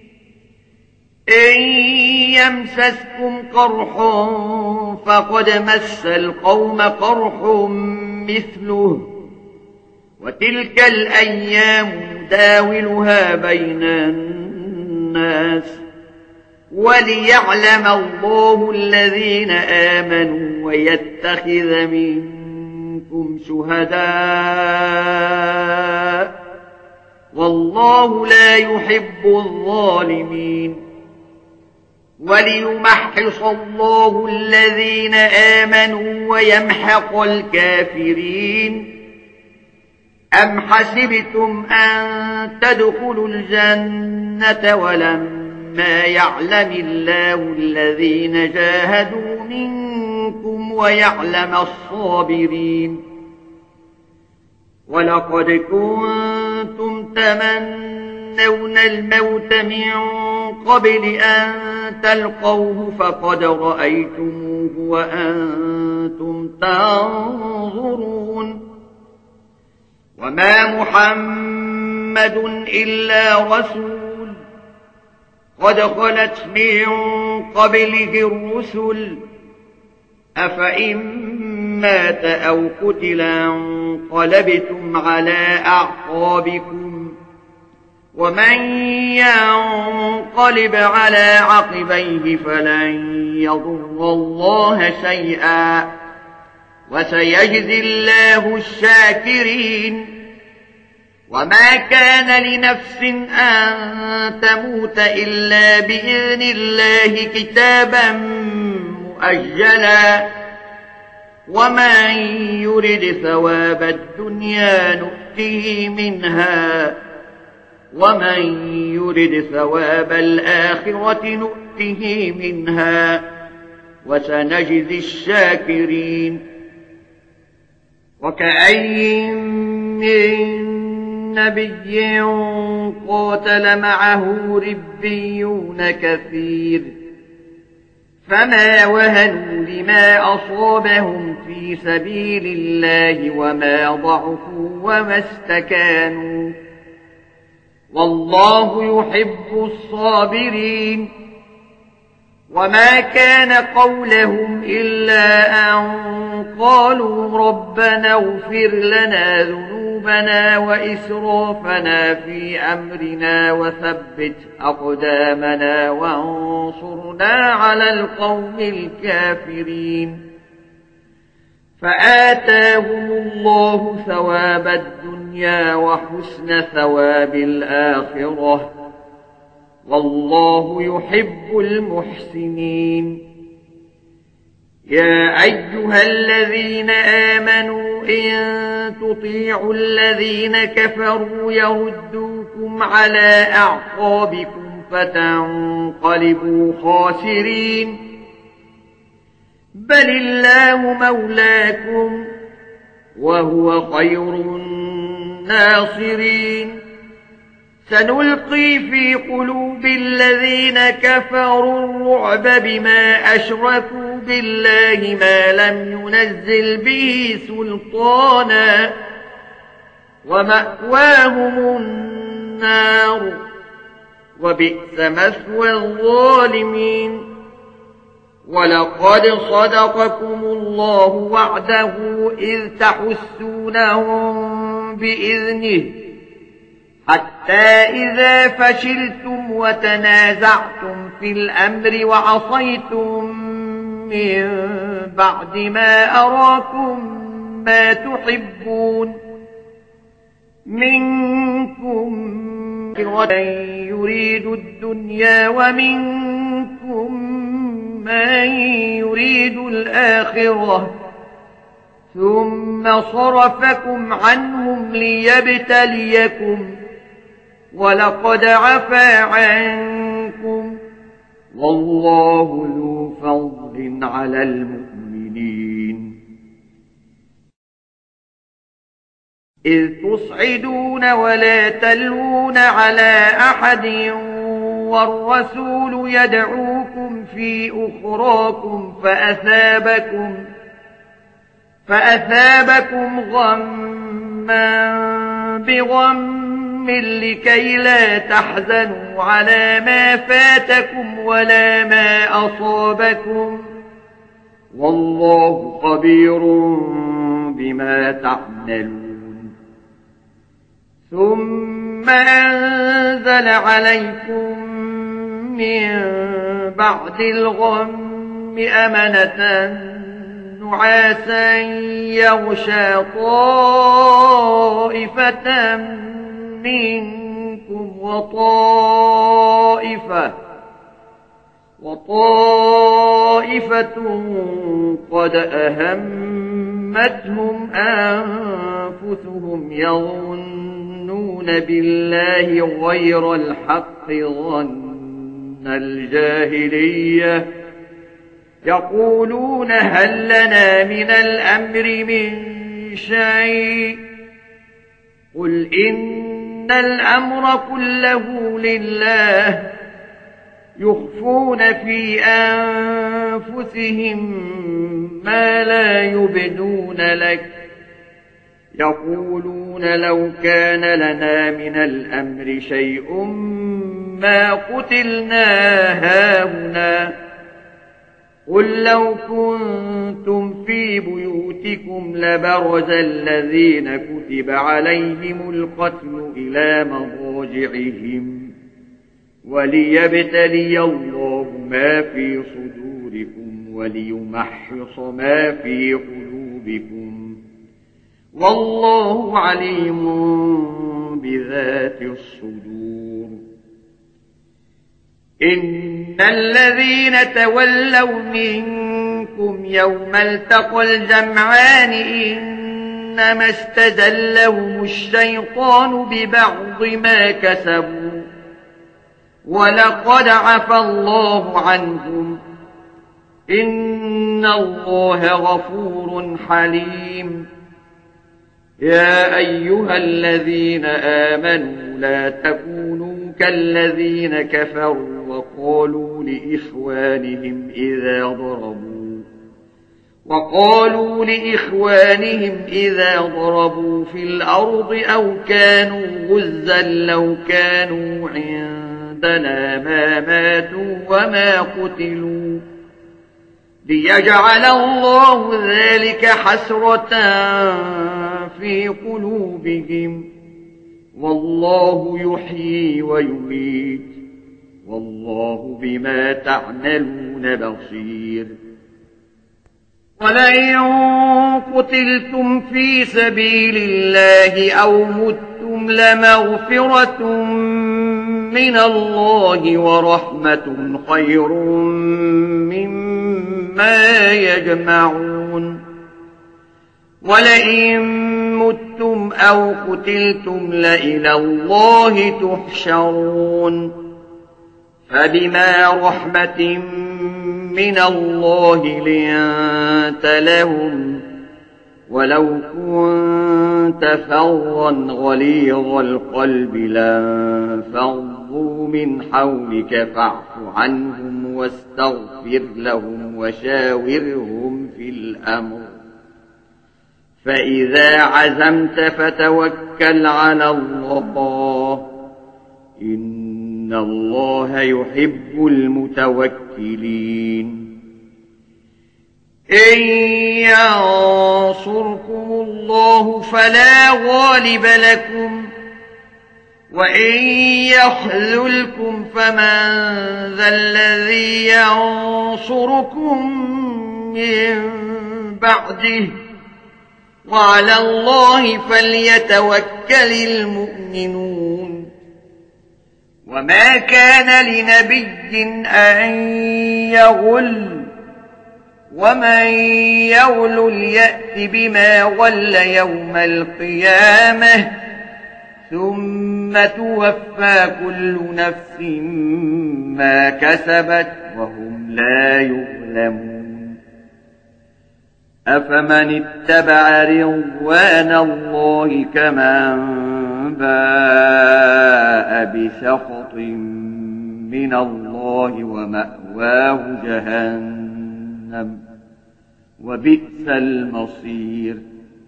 إن يمسسكم قرح فقد مس القوم قرح مثله وتلك الأيام نداولها بين الناس وليعلم الله الذين آمنوا ويتخذ منكم شهداء والله لا يحب الظالمين وليمحص الله الذين آمنوا ويمحق الكافرين أم حسبتم أن تدخلوا الجنة ولما يعلم الله الذين جاهدوا منكم ويعلم الصابرين ولقد كنتم تمنون الموت من قبل أن تلقوه فقد رأيتموه وأنتم تنظرون وما محمد إلا رسول قد خلت من قبله الرسل أفإن مات أو قتل انقلبتم على أعقابكم ومن ينقلب على عقبيه فلن يضر الله شيئا وسيجزي الله الشاكرين وما كان لنفس أن تموت إلا بإذن الله كتابا مؤجلا ومن يرد ثواب الدنيا نؤته منها ومن يرد ثواب الآخرة نؤته منها وسنجزي الشاكرين وكأي من نبي قاتل معه ربيون كثير فما وهنوا لما أصابهم في سبيل الله وما ضعفوا وما استكانوا والله يحب الصابرين وما كان قولهم إلا أن قالوا ربنا اغفر لنا ذنوبنا وإسرافنا في أمرنا وثبت أقدامنا وانصرنا على القوم الكافرين فآتاهم الله ثواب الدنيا وحسن ثواب الآخرة والله يحب المحسنين يا أيها الذين آمنوا إن تطيعوا الذين كفروا يردوكم على أعقابكم فتنقلبوا خاسرين بل الله مولاكم وهو خير الناصرين سنلقي في قلوب الذين كفروا الرعب بما أشركوا بالله ما لم ينزل به سلطانا ومأواهم النار وبئس مثوى الظالمين ولقد صدقكم الله وعده إذ تحسونهم بإذنه حتى إذا فشلتم وتنازعتم في الأمر وعصيتم من بعد ما أراكم ما تحبون منكم من يريد الدنيا ومنكم من يريد الآخرة ثم صرفكم عنهم ليبتليكم ولقد عفا عنكم والله ذو فضل على المؤمنين. إذ تصعدون ولا تلوون على أحد والرسول يدعوكم في أخراكم فأثابكم غما بغم لكي لا تحزنوا على ما فاتكم ولا ما أصابكم والله خبير بما تعملون. ثم أنزل عليكم من بعد الغم أمنة نعاسا يغشى طائفة منكم وطائفة قد أهمتهم أنفسهم يظنون بالله غير الحق ظن الجاهلية يقولون هل لنا من الأمر من شيء قل إن الأمر كله لله يخفون في أنفسهم ما لا يبدون لك يقولون لو كان لنا من الأمر شيء ما قتلنا هاهنا قل لو كنتم في بيوتكم لبرز الذين كتب عليهم القتل إلى مضاجعهم وليبتلي الله ما في صدوركم وليمحص ما في قلوبكم والله عليم بذات الصدور. إن الذين تولوا منكم يوم التقى الجمعان إنما استزلهم الشيطان ببعض ما كسبوا ولقد عفى الله عنهم إن الله غفور حليم. يا أيها الذين آمنوا لا تكونوا كالذين كفروا وقالوا لإخوانهم إذا ضربوا في الأرض أو كانوا غزا لو كانوا عندنا ما ماتوا وما قتلوا ليجعل الله ذلك حسرة في قلوبهم والله يحيي ويميت والله بما تعملون بصير. ولئن قتلتم في سبيل الله أو متم لمغفرة من الله ورحمة خير مما يجمعون. ولئن متم أو قتلتم لإلى الله تحشرون. فبما رحمة من الله لنت لهم ولو كنت فظا غليظ القلب لانفضوا من حولك فاعف عنهم واستغفر لهم وشاورهم في الأمر فإذا عزمت فتوكل على الله إن الله يحب المتوكلين. إن ينصركم الله فلا غالب لكم وإن يخذلكم فمن ذا الذي ينصركم من بعده وعلى الله فليتوكل المؤمنون. وما كان لنبي أن يغل ومن يغل يأت بما غل يوم القيامة ثم توفى كل نفس ما كسبت وهم لا يظلمون. أفمن اتبع رضوان الله كمن باء بسخط من الله ومأواه جهنم وبئس المصير.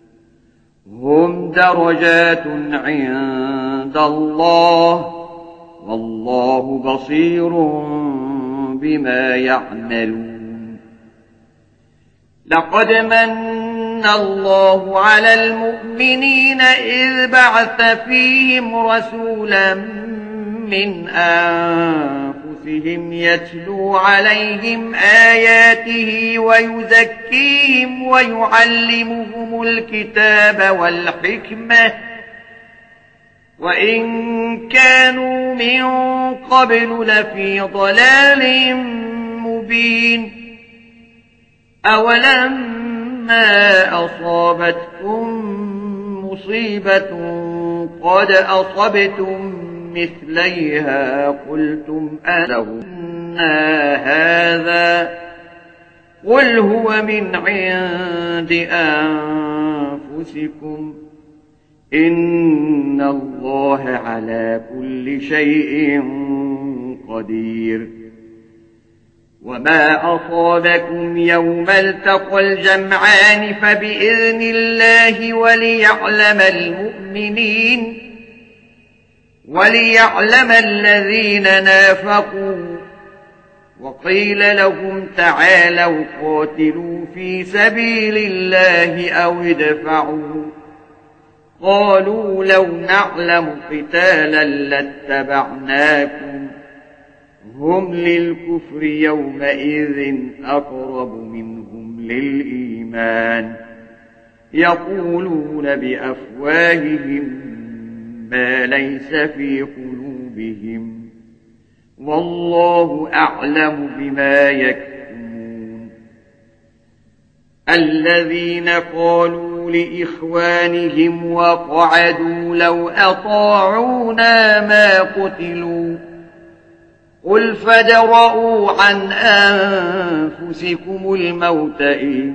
هم درجات عند الله والله بصير بما يعملون. لقد من الله على المؤمنين إذ بعث فيهم رسولا من أنفسهم يتلو عليهم آياته ويزكيهم ويعلمهم الكتاب والحكمة وإن كانوا من قبل لفي ضلال مبين. أولما أصابتكم مصيبة قد أصبتم مثليها قلتم أن هذا قل هو من عند أنفسكم إن الله على كل شيء قدير. وما أصابكم يوم التقى الجمعان فبإذن الله وليعلم الذين نافقوا. وقيل لهم تعالوا قاتلوا في سبيل الله أو ادفعوا. قالوا لو نعلم قتالا لاتبعناكم هم للكفر يومئذ أقرب منهم للإيمان يقولون بأفواههم ما ليس في قلوبهم والله أعلم بما يكتمون. الذين قالوا لإخوانهم وقعدوا لو أطاعونا ما قتلوا قل فادرءوا عن أنفسكم الموت إن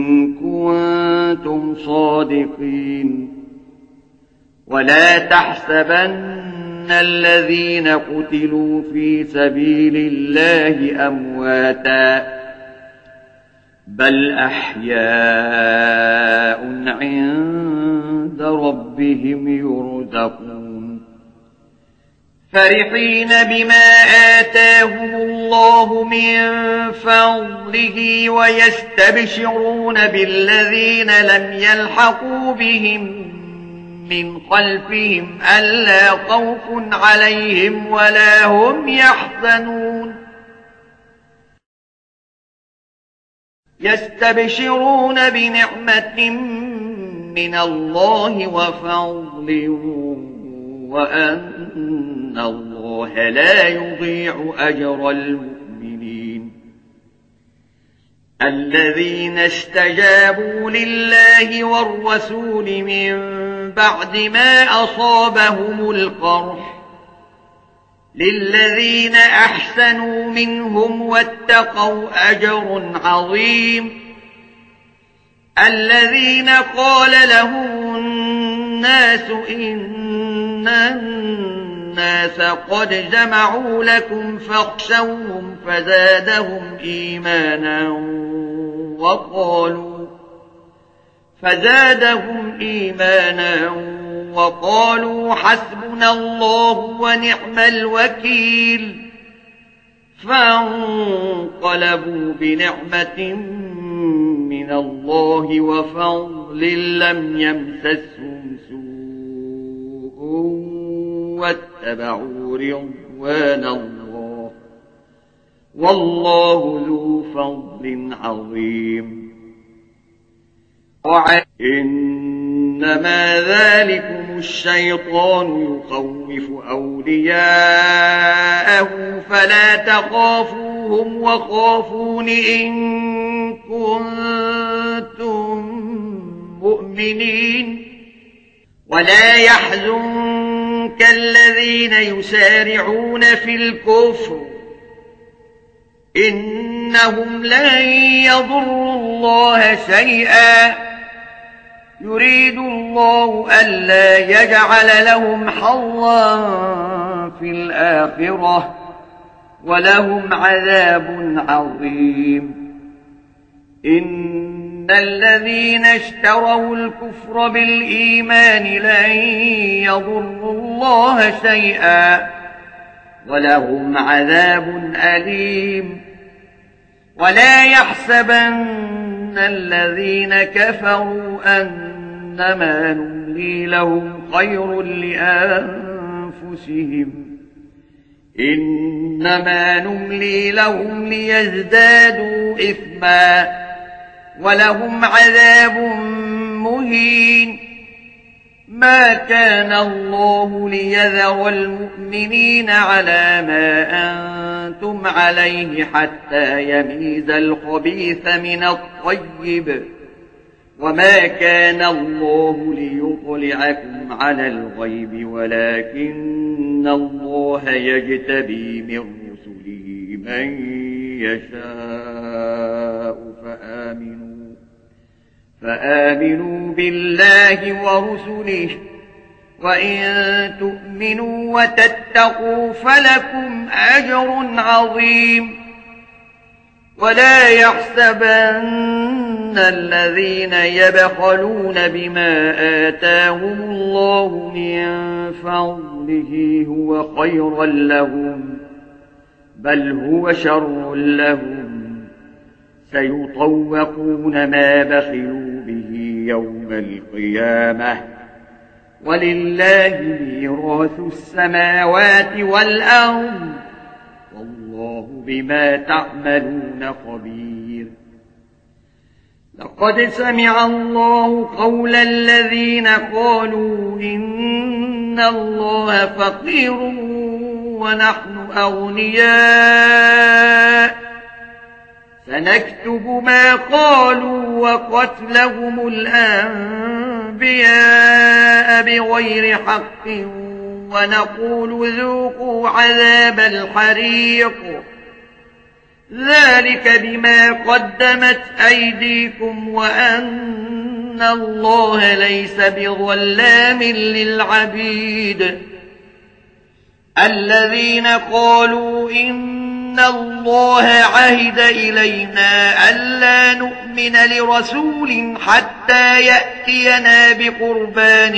كنتم صادقين. ولا تحسبن الذين قتلوا في سبيل الله أمواتا بل أحياء عند ربهم يرزقون. فرحين بما آتاهم الله من فضله ويستبشرون بالذين لم يلحقوا بهم من خلفهم ألا خوف عليهم ولا هم يحزنون. يستبشرون بنعمة من الله وفضل وأن الله لا يضيع أجر المؤمنين. الذين استجابوا لله والرسول من بعد ما أصابهم القرح للذين أحسنوا منهم واتقوا أجر عظيم. الذين قال لهم الناس إن الناس قد جمعوا لكم فاخشوهم فزادهم إيمانا وقالوا حسبنا الله ونعم الوكيل. فانقلبوا بنعمة من الله وفضل لم يمسسهم سوء واتبعوا رضوان الله والله ذو فضل عظيم. إنما ذلكم الشيطان يخوف أولياءه فلا تخافوهم وخافون إن كنتم مؤمنين. ولا يحزنك كالذين يسارعون في الكفر إنهم لن يضروا الله شيئا يريد الله ألا يجعل لهم حظا في الآخرة ولهم عذاب عظيم إن الذين اشتروا الكفر بالإيمان لن يضروا الله شيئا ولهم عذاب أليم ولا يحسبن الذين كفروا أنما نملي لهم خير لأنفسهم إنما نملي لهم ليزدادوا إثما ولهم عذاب مهين ما كان الله ليذر المؤمنين على ما أنتم عليه حتى يميز الخبيث من الطيب وما كان الله ليطلعكم على الغيب ولكن الله يجتبي من رسله من يشاء فآمنوا بالله ورسله وإن تؤمنوا وتتقوا فلكم أجر عظيم ولا يحسبن الذين يبخلون بما آتاهم الله من فضله هو خيرا لهم بل هو شر لهم سيطوقون ما بخلوا به يوم القيامة ولله ميراث السماوات والأرض والله بما تعملون خبير لقد سمع الله قول الذين قالوا إن الله فقير ونحن أغنياء سنكتب ما قالوا وقتلهم الأنبياء بغير حق ونقول ذوقوا عذاب الحريق ذلك بما قدمت أيديكم وأن الله ليس بظلام للعبيد الذين قالوا إن الله عهد إلينا ألا نؤمن لرسول حتى يأتينا بقربان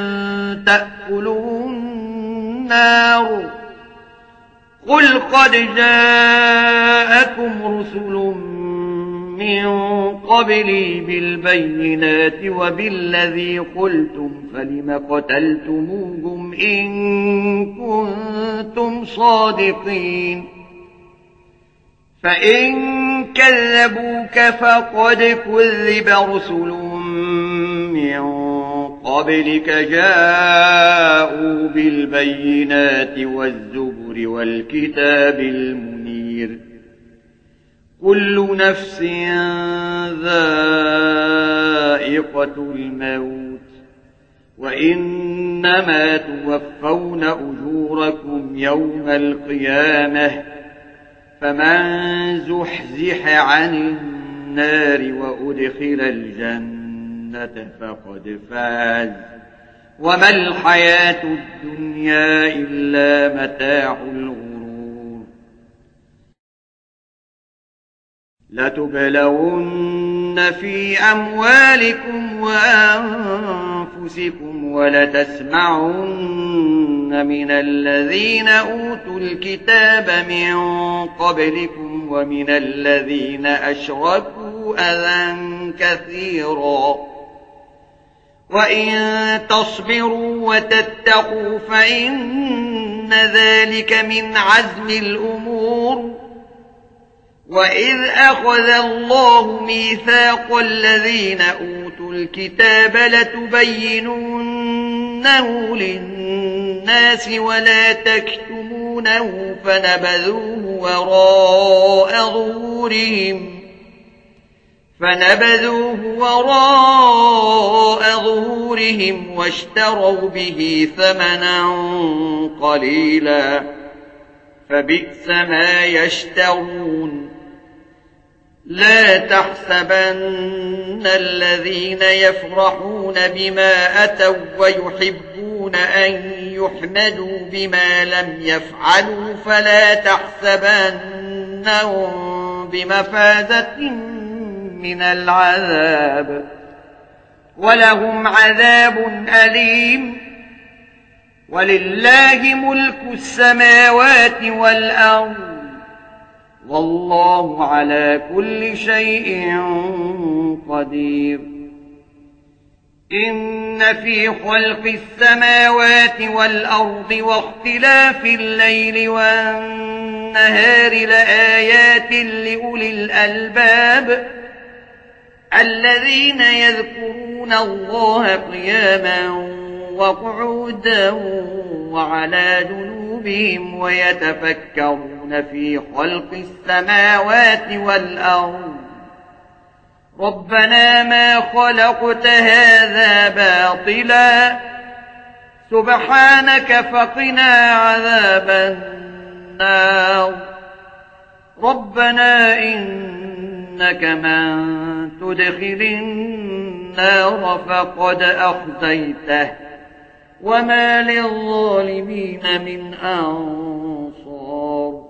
تأكله النار قل قد جاءكم رسل من قبلي بالبينات وبالذي قلتم فلم قتلتموهم إن كنتم صادقين فإن كذبوك فقد كذب رسل من قبلك جاءوا بالبينات والزبر والكتاب المنير كل نفس ذائقة الموت وإنما توفون أجوركم يوم القيامة فمن زحزح عن النار وأدخل الجنة فقد فاز وما الحياة الدنيا إلا متاع الغرور لتبلون في أموالكم وأنفسكم ولتسمعن من الذين أوتوا الكتاب من قبلكم ومن الذين أشركوا أذى كثيرا وإن تصبروا وتتقوا فإن ذلك من عزم الأمور وإذ أخذ الله ميثاق الذين أوتوا الكتاب لتبيننه للناس ولا تكتمونه فنبذوه وراء ظهورهم فنبذوه وراء ظهورهم واشتروا به ثمنا قليلا فبئس ما يشترون لا تحسبن الذين يفرحون بما أتوا ويحبون أن يحمدوا بما لم يفعلوا فلا تحسبنهم بمفازة من العذاب ولهم عذاب أليم ولله ملك السماوات والأرض والله على كل شيء قدير إن في خلق السماوات والأرض واختلاف الليل والنهار لآيات لأولي الألباب الذين يذكرون الله قياما وقعودا وعلى جنوبهم ويتفكرون في خلق السماوات والأرض ربنا ما خلقت هذا باطلا سبحانك فقنا عذاب النار ربنا إنك من تدخل النار فقد أخزيته وما للظالمين من أنصار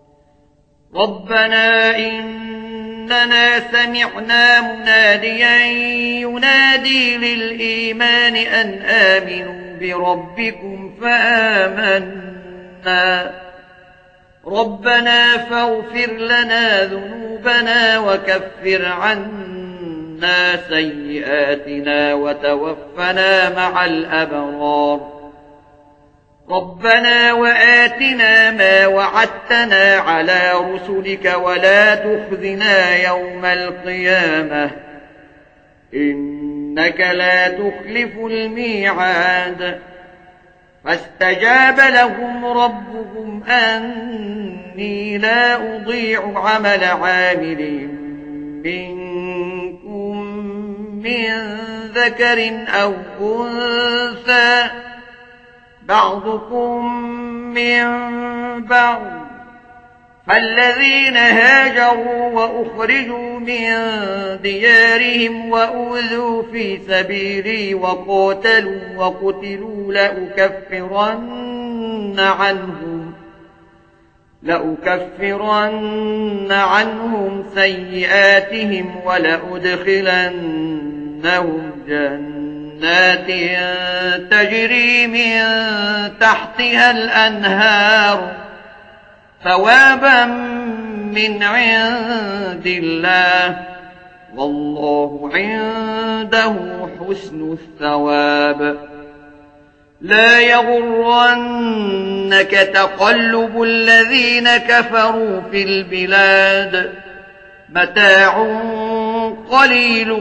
ربنا إننا سمعنا مناديا ينادي للإيمان أن آمنوا بربكم فآمنا ربنا فاغفر لنا ذنوبنا وكفر عنا سيئاتنا وتوفنا مع الأبرار ربنا وآتنا ما وعدتنا على رسلك ولا تخزنا يوم القيامة إنك لا تخلف الميعاد فاستجاب لهم ربهم أني لا أضيع عمل عامل منكم من ذكر أو أنثى بعضكم من بعض فالذين هاجروا وأخرجوا من ديارهم وأوذوا في سبيلي وقاتلوا وقتلوا لأكفرن عنهم سيئاتهم ولأدخلنهم جنات تجري من تحتها الأنهار ثوابا من عند الله والله عنده حسن الثواب لا يغرنك تقلب الذين كفروا في البلاد متاع قليل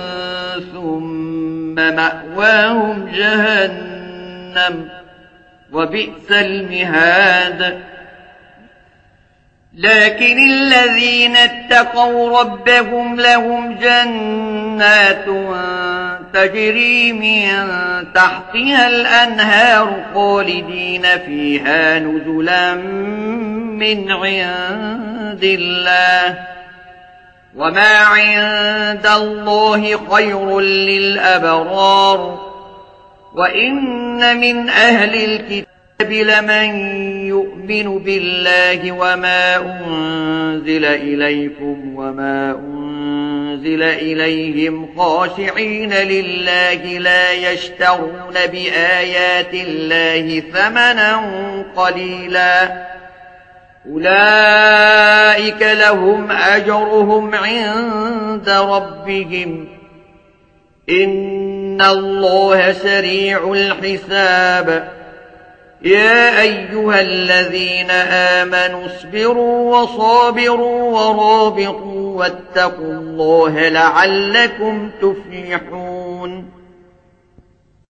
ثم مأواهم جهنم وبئس المهاد لكن الذين اتقوا ربهم لهم جنات تجري من تحتها الأنهار خالدين فيها نزلا من عند الله وما عند الله خير للأبرار وإن من أهل الكتاب لمن يؤمن بالله وما أنزل إليكم وما أنزل إليهم خاشعين لله لا يشترون بآيات الله ثمنا قليلا أولئك لهم أجرهم عند ربهم إن الله سريع الحساب يا أيها الذين آمنوا اصبروا وصابروا ورابطوا واتقوا الله لعلكم تفلحون